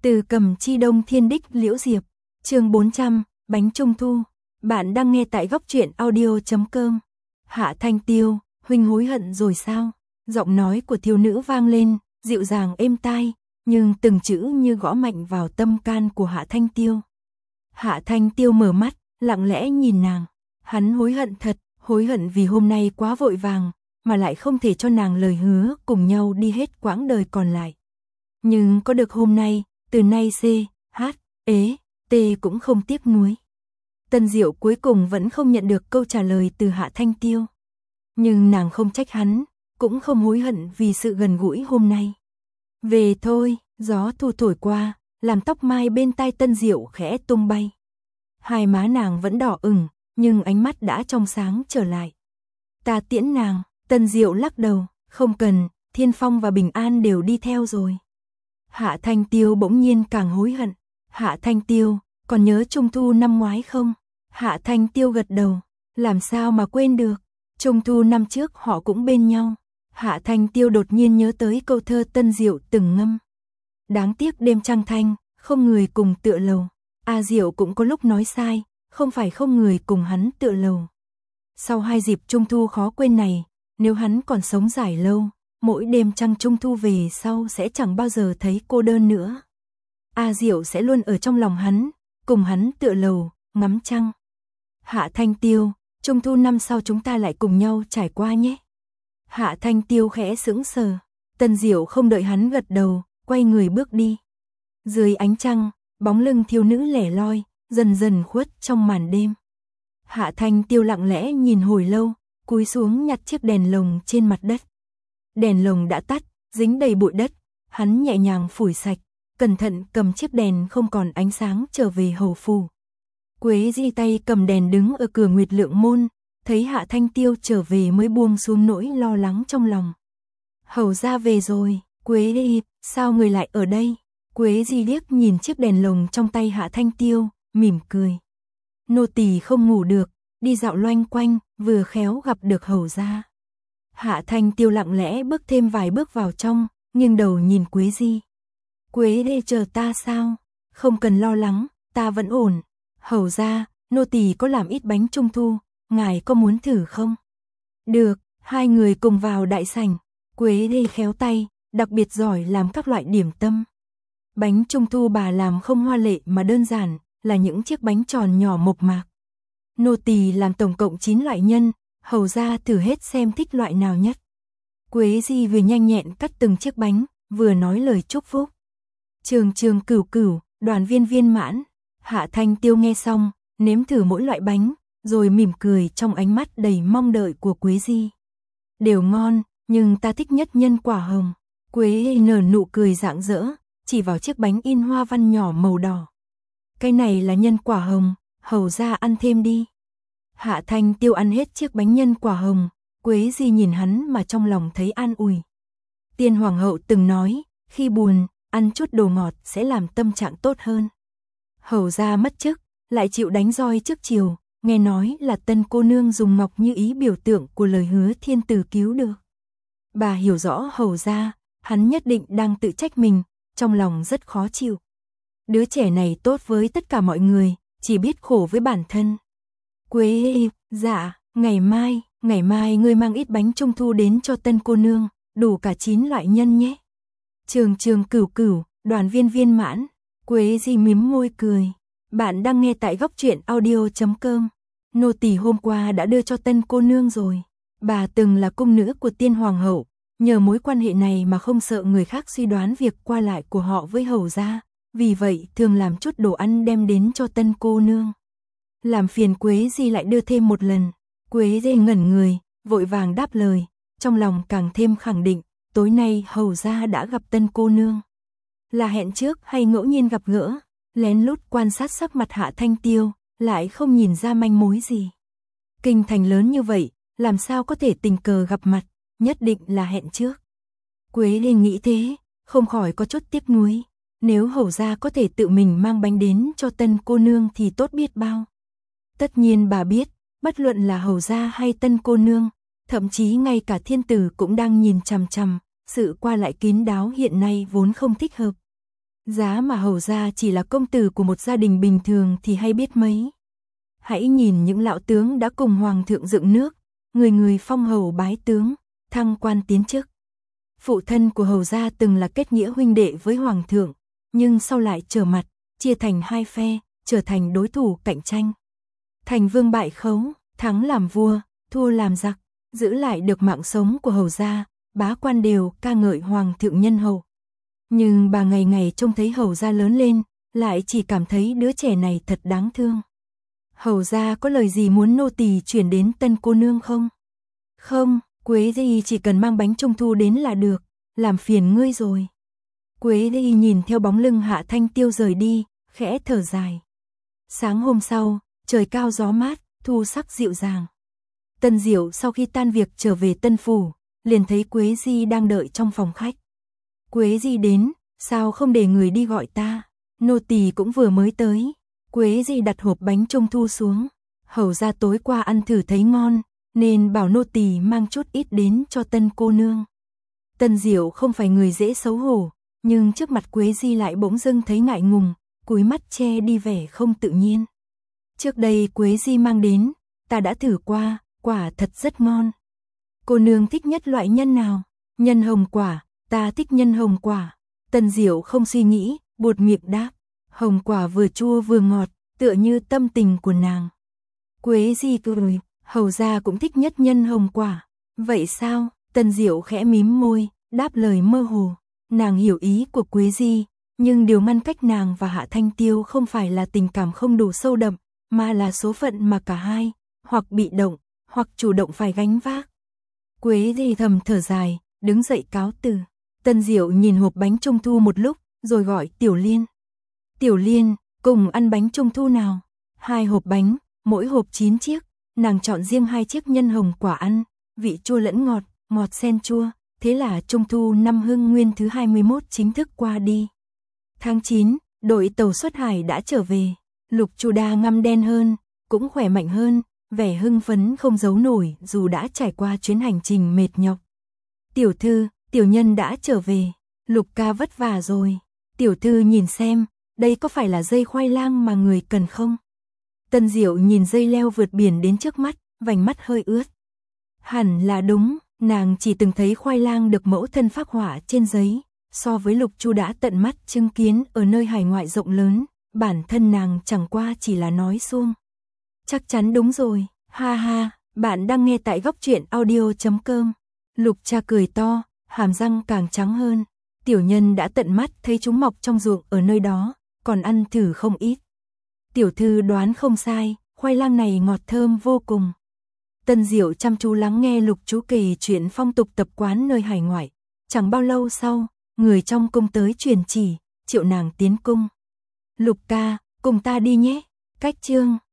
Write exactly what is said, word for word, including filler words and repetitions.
Từ Cầm Chi Đông Thiên Đích Liễu Diệp, chương bốn trăm, bánh trung thu. Bạn đang nghe tại góc truyện audio chấm com. Hạ Thanh Tiêu, huynh hối hận rồi sao? Giọng nói của thiếu nữ vang lên, dịu dàng êm tai, nhưng từng chữ như gõ mạnh vào tâm can của Hạ Thanh Tiêu. Hạ Thanh Tiêu mở mắt, lặng lẽ nhìn nàng. Hắn hối hận thật, hối hận vì hôm nay quá vội vàng, mà lại không thể cho nàng lời hứa cùng nhau đi hết quãng đời còn lại. Nhưng có được hôm nay, từ nay C, H, ế, T cũng không tiếc nuối. Tân Diệu cuối cùng vẫn không nhận được câu trả lời từ Hạ Thanh Tiêu. Nhưng nàng không trách hắn, cũng không hối hận vì sự gần gũi hôm nay. Về thôi, gió thu thổi qua, làm tóc mai bên tai Tân Diệu khẽ tung bay. Hai má nàng vẫn đỏ ửng, nhưng ánh mắt đã trong sáng trở lại. Ta tiễn nàng, Tân Diệu lắc đầu, không cần, Thiên Phong và Bình An đều đi theo rồi. Hạ Thanh Tiêu bỗng nhiên càng hối hận. Hạ Thanh Tiêu, còn nhớ Trung thu năm ngoái không? Hạ Thanh Tiêu gật đầu, làm sao mà quên được, Trung thu năm trước họ cũng bên nhau. Hạ Thanh Tiêu đột nhiên nhớ tới câu thơ Tân Diệu từng ngâm. Đáng tiếc đêm trăng thanh, không người cùng tựa lầu. A Diệu cũng có lúc nói sai, không phải không người cùng hắn tựa lầu. Sau hai dịp Trung thu khó quên này, nếu hắn còn sống dài lâu, mỗi đêm trăng Trung thu về sau sẽ chẳng bao giờ thấy cô đơn nữa. A Diệu sẽ luôn ở trong lòng hắn, cùng hắn tựa lầu, ngắm trăng. Hạ Thanh Tiêu, Trung thu năm sau chúng ta lại cùng nhau trải qua nhé. Hạ Thanh Tiêu khẽ sững sờ, Tân Diệu không đợi hắn gật đầu, quay người bước đi. Dưới ánh trăng, bóng lưng thiếu nữ lẻ loi, dần dần khuất trong màn đêm. Hạ Thanh Tiêu lặng lẽ nhìn hồi lâu, cúi xuống nhặt chiếc đèn lồng trên mặt đất. Đèn lồng đã tắt, dính đầy bụi đất, hắn nhẹ nhàng phủi sạch, cẩn thận cầm chiếc đèn không còn ánh sáng trở về hầu phủ. Quế Di tay cầm đèn đứng ở cửa Nguyệt Lượng môn, thấy Hạ Thanh Tiêu trở về mới buông xuống nỗi lo lắng trong lòng. Hầu gia về rồi, Quế Di, sao người lại ở đây? Quế Di liếc nhìn chiếc đèn lồng trong tay Hạ Thanh Tiêu, mỉm cười. Nô tỳ không ngủ được, đi dạo loanh quanh, vừa khéo gặp được hầu gia. Hạ Thanh Tiêu lặng lẽ bước thêm vài bước vào trong, nghiêng đầu nhìn Quế Di. Quế Di chờ ta sao? Không cần lo lắng, ta vẫn ổn. Hầu gia, nô tỳ có làm ít bánh trung thu, ngài có muốn thử không? Được, hai người cùng vào đại sảnh. Quế Di khéo tay, đặc biệt giỏi làm các loại điểm tâm. Bánh trung thu bà làm không hoa lệ mà đơn giản, là những chiếc bánh tròn nhỏ mộc mạc. Nô tỳ làm tổng cộng chín loại nhân, hầu gia thử hết xem thích loại nào nhất. Quế Di vừa nhanh nhẹn cắt từng chiếc bánh, vừa nói lời chúc phúc. Trường trường cửu cửu, đoàn viên viên mãn. Hạ Thanh Tiêu nghe xong, nếm thử mỗi loại bánh, rồi mỉm cười trong ánh mắt đầy mong đợi của Quế Di. Đều ngon, nhưng ta thích nhất nhân quả hồng. Quế Di nở nụ cười rạng rỡ, chỉ vào chiếc bánh in hoa văn nhỏ màu đỏ. Cái này là nhân quả hồng, hầu gia ăn thêm đi. Hạ Thanh Tiêu ăn hết chiếc bánh nhân quả hồng, Quế Di nhìn hắn mà trong lòng thấy an ủi. Tiên Hoàng hậu từng nói, khi buồn, ăn chút đồ ngọt sẽ làm tâm trạng tốt hơn. Hầu gia mất chức, lại chịu đánh roi trước chiều, nghe nói là tân cô nương dùng ngọc như ý biểu tượng của lời hứa thiên tử cứu được. Bà hiểu rõ hầu gia, hắn nhất định đang tự trách mình, trong lòng rất khó chịu. Đứa trẻ này tốt với tất cả mọi người, chỉ biết khổ với bản thân. Quế Di, dạ, ngày mai, ngày mai ngươi mang ít bánh trung thu đến cho tân cô nương, đủ cả chín loại nhân nhé. Trường trường cửu cửu, đoàn viên viên mãn. Quế Di mím môi cười. Bạn đang nghe tại góc truyện audio chấm com. Nô tỳ hôm qua đã đưa cho tân cô nương rồi. Bà từng là cung nữ của Tiên Hoàng hậu, nhờ mối quan hệ này mà không sợ người khác suy đoán việc qua lại của họ với hầu gia, vì vậy thường làm chút đồ ăn đem đến cho tân cô nương. Làm phiền Quế Di lại đưa thêm một lần. Quế Di ngẩn người, vội vàng đáp lời, trong lòng càng thêm khẳng định, tối nay hầu gia đã gặp tân cô nương. Là hẹn trước hay ngẫu nhiên gặp gỡ, lén lút quan sát sắc mặt Hạ Thanh Tiêu, lại không nhìn ra manh mối gì. Kinh thành lớn như vậy, làm sao có thể tình cờ gặp mặt, nhất định là hẹn trước. Quế Di nghĩ thế, không khỏi có chút tiếc nuối. Nếu hầu gia có thể tự mình mang bánh đến cho tân cô nương thì tốt biết bao. Tất nhiên bà biết, bất luận là hầu gia hay tân cô nương, thậm chí ngay cả thiên tử cũng đang nhìn chằm chằm, sự qua lại kín đáo hiện nay vốn không thích hợp. Giá mà hầu gia chỉ là công tử của một gia đình bình thường thì hay biết mấy. Hãy nhìn những lão tướng đã cùng hoàng thượng dựng nước, người người phong hầu bái tướng, thăng quan tiến chức. Phụ thân của hầu gia từng là kết nghĩa huynh đệ với hoàng thượng, nhưng sau lại trở mặt, chia thành hai phe, trở thành đối thủ cạnh tranh. Thành vương bại khấu, thắng làm vua, thua làm giặc, giữ lại được mạng sống của hầu gia, bá quan đều ca ngợi hoàng thượng nhân hậu. Nhưng bà ngày ngày trông thấy hầu gia lớn lên, lại chỉ cảm thấy đứa trẻ này thật đáng thương. Hầu gia có lời gì muốn nô tỳ chuyển đến tân cô nương không? Không, Quế Di chỉ cần mang bánh trung thu đến là được, làm phiền ngươi rồi. Quế Di nhìn theo bóng lưng Hạ Thanh Tiêu rời đi, khẽ thở dài. Sáng hôm sau, trời cao gió mát, thu sắc dịu dàng. Tân Diệu sau khi tan việc trở về Tân Phủ, liền thấy Quế Di đang đợi trong phòng khách. Quế Di đến, sao không để người đi gọi ta? Nô tỳ cũng vừa mới tới. Quế Di đặt hộp bánh trung thu xuống. Hầu gia tối qua ăn thử thấy ngon, nên bảo nô tỳ mang chút ít đến cho tân cô nương. Tân Diệu không phải người dễ xấu hổ, nhưng trước mặt Quế Di lại bỗng dưng thấy ngại ngùng, cúi mắt che đi vẻ không tự nhiên. Trước đây Quế Di mang đến, ta đã thử qua, quả thật rất ngon. Cô nương thích nhất loại nhân nào? Nhân hồng quả, ta thích nhân hồng quả. Tân Diệu không suy nghĩ, buột miệng đáp. Hồng quả vừa chua vừa ngọt, tựa như tâm tình của nàng. Quế Di cười, hầu gia cũng thích nhất nhân hồng quả. Vậy sao? Tân Diệu khẽ mím môi, đáp lời mơ hồ. Nàng hiểu ý của Quế Di, nhưng điều ngăn cách nàng và Hạ Thanh Tiêu không phải là tình cảm không đủ sâu đậm, mà là số phận mà cả hai, hoặc bị động, hoặc chủ động phải gánh vác. Quế Di thầm thở dài, đứng dậy cáo từ. Tân Diệu nhìn hộp bánh trung thu một lúc, rồi gọi Tiểu Liên. Tiểu Liên, cùng ăn bánh trung thu nào? Hai hộp bánh, mỗi hộp chín chiếc, nàng chọn riêng hai chiếc nhân hồng quả ăn, vị chua lẫn ngọt, ngọt xen chua, thế là trung thu năm Hưng Nguyên thứ hai mươi mốt chính thức qua đi. Tháng chín, đội tàu xuất hải đã trở về, Lục Chu Đa ngăm đen hơn, cũng khỏe mạnh hơn, vẻ hưng phấn không giấu nổi dù đã trải qua chuyến hành trình mệt nhọc. Tiểu thư, tiểu nhân đã trở về, Lục ca vất vả rồi. Tiểu thư nhìn xem, đây có phải là dây khoai lang mà người cần không? Tân Diệu nhìn dây leo vượt biển đến trước mắt, vành mắt hơi ướt. Hẳn là đúng, nàng chỉ từng thấy khoai lang được mẫu thân phác họa trên giấy, so với Lục Chu đã tận mắt chứng kiến ở nơi hải ngoại rộng lớn, bản thân nàng chẳng qua chỉ là nói suông. Chắc chắn đúng rồi, ha ha, bạn đang nghe tại góc truyện audio chấm com. Lục Cha cười to, hàm răng càng trắng hơn. Tiểu nhân đã tận mắt thấy chúng mọc trong ruộng ở nơi đó, còn ăn thử không ít. Tiểu thư đoán không sai, khoai lang này ngọt thơm vô cùng. Tân Diệu chăm chú lắng nghe Lục Chú kể chuyện phong tục tập quán nơi hải ngoại. Chẳng bao lâu sau, người trong cung tới truyền chỉ, triệu nàng tiến cung. Lục ca, cùng ta đi nhé. Cách chương